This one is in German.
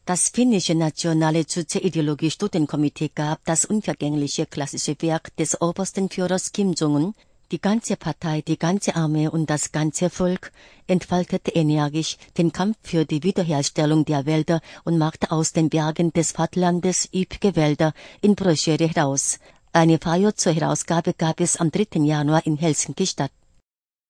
Das finnische Nationale Sozialideologie-Studienkomitee gab das unvergängliche klassische Werk des obersten Führers Kim Jong-un, die ganze Partei, die ganze Armee und das ganze Volk, entfaltete energisch den Kampf für die Wiederherstellung der Wälder und machte aus den Bergen des Vaterlandes üppige Wälder in Broschüre heraus. Eine Feier zur Herausgabe gab es am 3. Januar in Helsinki statt.